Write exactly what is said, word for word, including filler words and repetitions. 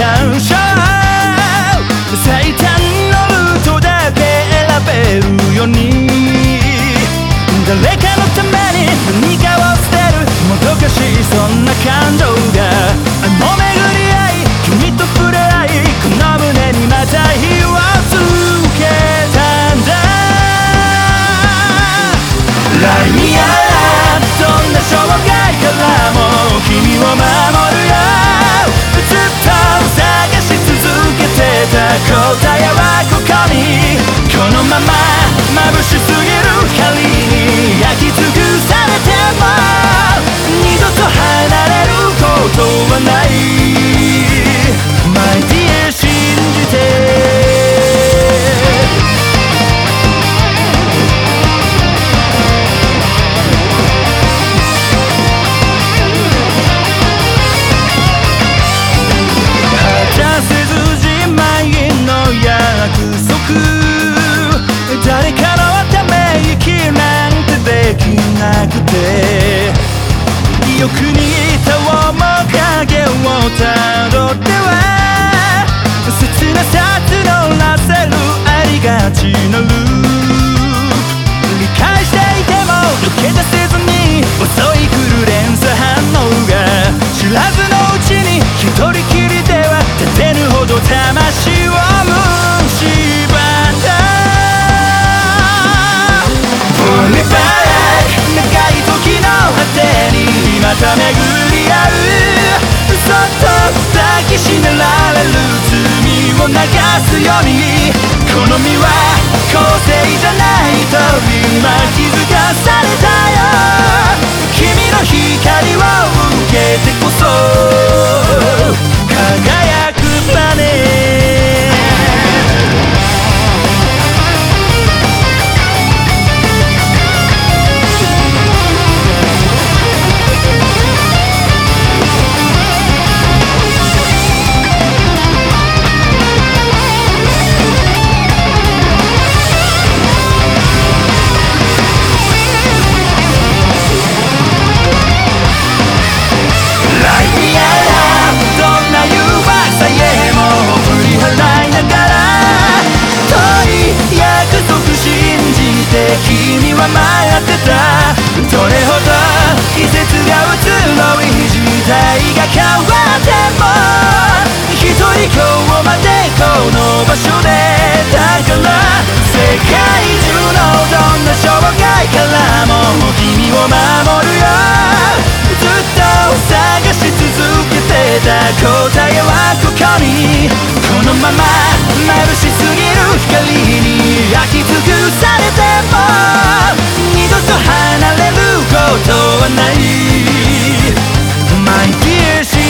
感謝最短のルートだけ選べるように誰かのために何かを捨てるもどかしいそんな感情があの巡り合い君と触れ合いこの胸にまた火をつけたんだ Light me up どんな障害からも君を守るよずっと探し続けてた答えはここにこのまま眩しすぎる光に焼き尽くされても二度と離れることはない My dear 信じて誰かのため息なんてできなくてよく似た面影をたどっては切なさ募らせるありがちなループ理解していても抜け出せずに襲い来る連鎖反応が知らずのうちに一人きりでは立てぬほど魂を蝕んだ長い時の果てにまた巡り合うそっと抱きしめられる罪を流すようにこの身は公正じゃないと今気づかされたよ君の光を受けてこそ輝くプラネット君は待ってたどれほど季節が移ろい時代が変わっても一人今日までこの場所でだから世界中のどんな障害からも君を守るよずっと探し続けてた答えはここにこのまま眩しすぎる光に焼き尽くされても二度と離れることはない My dear